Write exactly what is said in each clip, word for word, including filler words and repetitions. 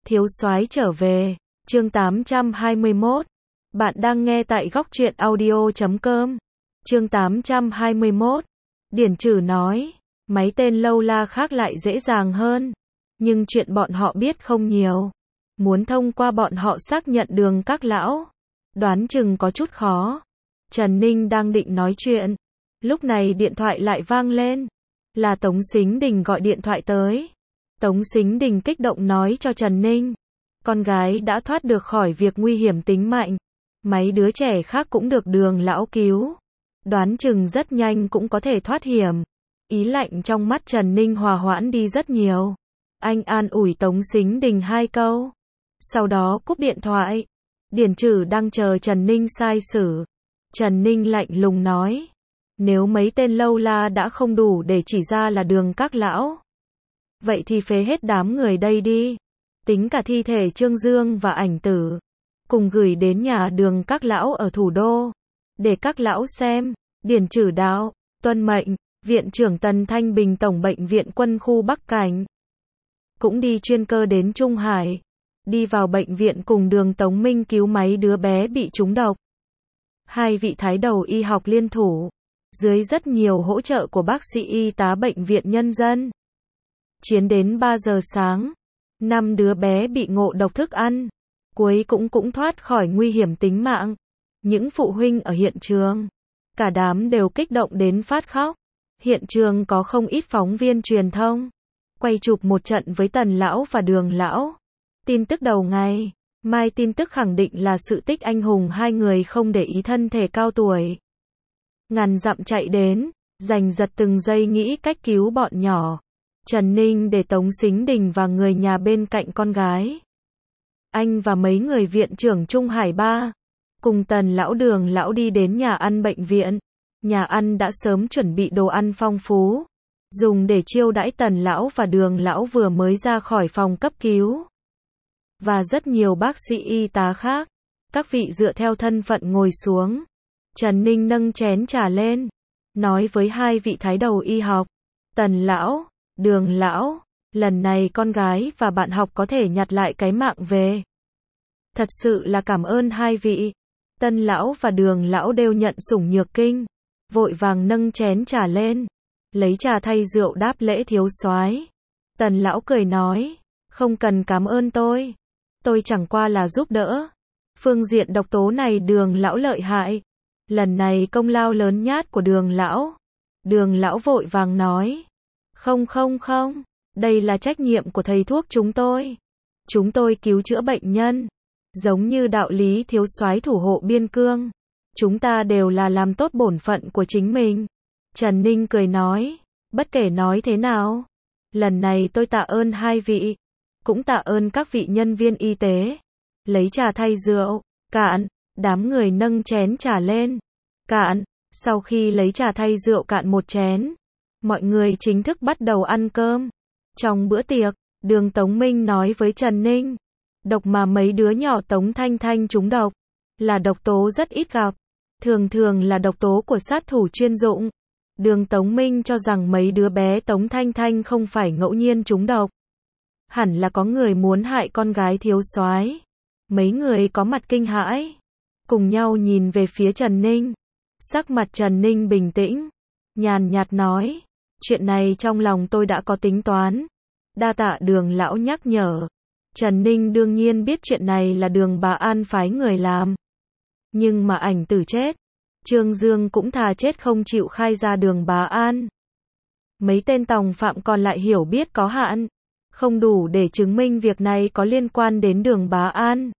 Thiếu soái trở về, chương tám trăm hai mươi mốt. Bạn đang nghe tại góc truyện audio chấm com. Chương tám trăm hai mươi mốt. Điển Trừ nói, mấy tên lâu la khác lại dễ dàng hơn, nhưng chuyện bọn họ biết không nhiều. Muốn thông qua bọn họ xác nhận Đường Các lão, đoán chừng có chút khó. Trần Ninh đang định nói chuyện, lúc này điện thoại lại vang lên. Là Tống Sính Đình gọi điện thoại tới. Tống Sính Đình kích động nói cho Trần Ninh, con gái đã thoát được khỏi việc nguy hiểm tính mạnh. Mấy đứa trẻ khác cũng được Đường lão cứu, đoán chừng rất nhanh cũng có thể thoát hiểm. Ý lạnh trong mắt Trần Ninh hòa hoãn đi rất nhiều. Anh an ủi Tống Sính Đình hai câu, sau đó cúp điện thoại. Điển Trừ đang chờ Trần Ninh sai xử. Trần Ninh lạnh lùng nói, nếu mấy tên lâu la đã không đủ để chỉ ra là Đường Các lão, vậy thì phế hết đám người đây đi. Tính cả thi thể Trương Dương và ảnh tử, cùng gửi đến nhà Đường Các lão ở thủ đô, để các lão xem. Điển Trừ đạo, tuân mệnh. Viện trưởng Tần Thanh Bình Tổng bệnh viện quân khu Bắc Cảnh cũng đi chuyên cơ đến Trung Hải, đi vào bệnh viện cùng Đường Tống Minh cứu mấy đứa bé bị trúng độc. Hai vị thái đầu y học liên thủ, dưới rất nhiều hỗ trợ của bác sĩ y tá bệnh viện nhân dân, chiến đến ba giờ sáng, năm đứa bé bị ngộ độc thức ăn, cuối cũng cũng thoát khỏi nguy hiểm tính mạng. Những phụ huynh ở hiện trường, cả đám đều kích động đến phát khóc. Hiện trường có không ít phóng viên truyền thông, quay chụp một trận với Tần lão và Đường lão. Tin tức đầu ngày mai tin tức khẳng định là sự tích anh hùng hai người không để ý thân thể cao tuổi, ngàn dặm chạy đến, giành giật từng giây nghĩ cách cứu bọn nhỏ. Trần Ninh để Tống Sính Đình và người nhà bên cạnh con gái. Anh và mấy người viện trưởng Trung Hải ba, cùng Tần lão Đường lão đi đến nhà ăn bệnh viện. Nhà ăn đã sớm chuẩn bị đồ ăn phong phú, dùng để chiêu đãi Tần lão và Đường lão vừa mới ra khỏi phòng cấp cứu. Và rất nhiều bác sĩ y tá khác. Các vị dựa theo thân phận ngồi xuống. Trần Ninh nâng chén trà lên, nói với hai vị thái đầu y học, Tần lão, Đường lão, lần này con gái và bạn học có thể nhặt lại cái mạng về. Thật sự là cảm ơn hai vị. Tần lão và Đường lão đều nhận sủng nhược kinh, vội vàng nâng chén trà lên, lấy trà thay rượu đáp lễ thiếu soái. Tần lão cười nói, không cần cảm ơn tôi, tôi chẳng qua là giúp đỡ. Phương diện độc tố này Đường lão lợi hại, lần này công lao lớn nhát của Đường lão. Đường lão vội vàng nói, không không không, đây là trách nhiệm của thầy thuốc chúng tôi. Chúng tôi cứu chữa bệnh nhân, giống như đạo lý thiếu soái thủ hộ biên cương. Chúng ta đều là làm tốt bổn phận của chính mình. Trần Ninh cười nói, bất kể nói thế nào, lần này tôi tạ ơn hai vị, cũng tạ ơn các vị nhân viên y tế. Lấy trà thay rượu, cạn, đám người nâng chén trà lên, cạn. Sau khi lấy trà thay rượu cạn một chén, mọi người chính thức bắt đầu ăn cơm. Trong bữa tiệc, Đường Tống Minh nói với Trần Ninh, độc mà mấy đứa nhỏ Tống Thanh Thanh trúng độc, là độc tố rất ít gặp, thường thường là độc tố của sát thủ chuyên dụng. Đường Tống Minh cho rằng mấy đứa bé Tống Thanh Thanh không phải ngẫu nhiên trúng độc, hẳn là có người muốn hại con gái thiếu soái. Mấy người có mặt kinh hãi, cùng nhau nhìn về phía Trần Ninh. Sắc mặt Trần Ninh bình tĩnh, nhàn nhạt nói, chuyện này trong lòng tôi đã có tính toán, đa tạ Đường lão nhắc nhở. Trần Ninh đương nhiên biết chuyện này là Đường Bá An phái người làm, nhưng mà ảnh tử chết, Trương Dương cũng thà chết không chịu khai ra Đường Bá An. Mấy tên tòng phạm còn lại hiểu biết có hạn, không đủ để chứng minh việc này có liên quan đến Đường Bá An.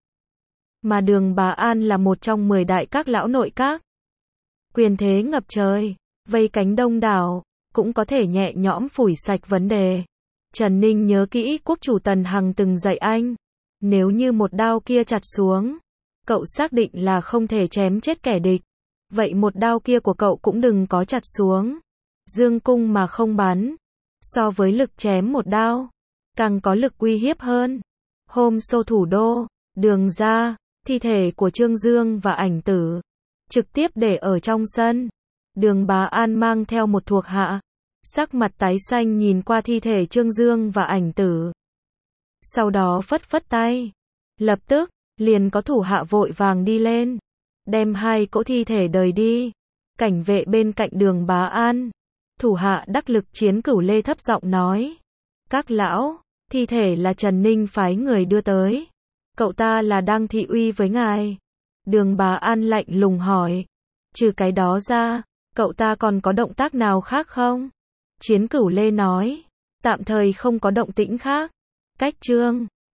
Mà Đường Bá An là một trong mười đại các lão nội các, quyền thế ngập trời, vây cánh đông đảo, cũng có thể nhẹ nhõm phủi sạch vấn đề. Trần Ninh nhớ kỹ quốc chủ Tần Hằng từng dạy anh, nếu như một đao kia chặt xuống, cậu xác định là không thể chém chết kẻ địch, vậy một đao kia của cậu cũng đừng có chặt xuống. Dương cung mà không bắn, so với lực chém một đao, càng có lực uy hiếp hơn. Hôm xô thủ đô, Đường ra, thi thể của Trương Dương và ảnh tử, trực tiếp để ở trong sân. Đường Bá An mang theo một thuộc hạ, sắc mặt tái xanh nhìn qua thi thể Trương Dương và ảnh tử. sau đó phất phất tay. Lập tức, liền có thủ hạ vội vàng đi lên, đem hai cỗ thi thể đời đi. Cảnh vệ bên cạnh Đường Bá An, thủ hạ đắc lực Chiến Cửu Lê thấp giọng nói: "Các lão, thi thể là Trần Ninh phái người đưa tới. Cậu ta là đang thị uy với ngài." Đường Bá An lạnh lùng hỏi: "Trừ cái đó ra, cậu ta còn có động tác nào khác không?" Chiến Cửu Lê nói: "Tạm thời không có động tĩnh khác." Cách chương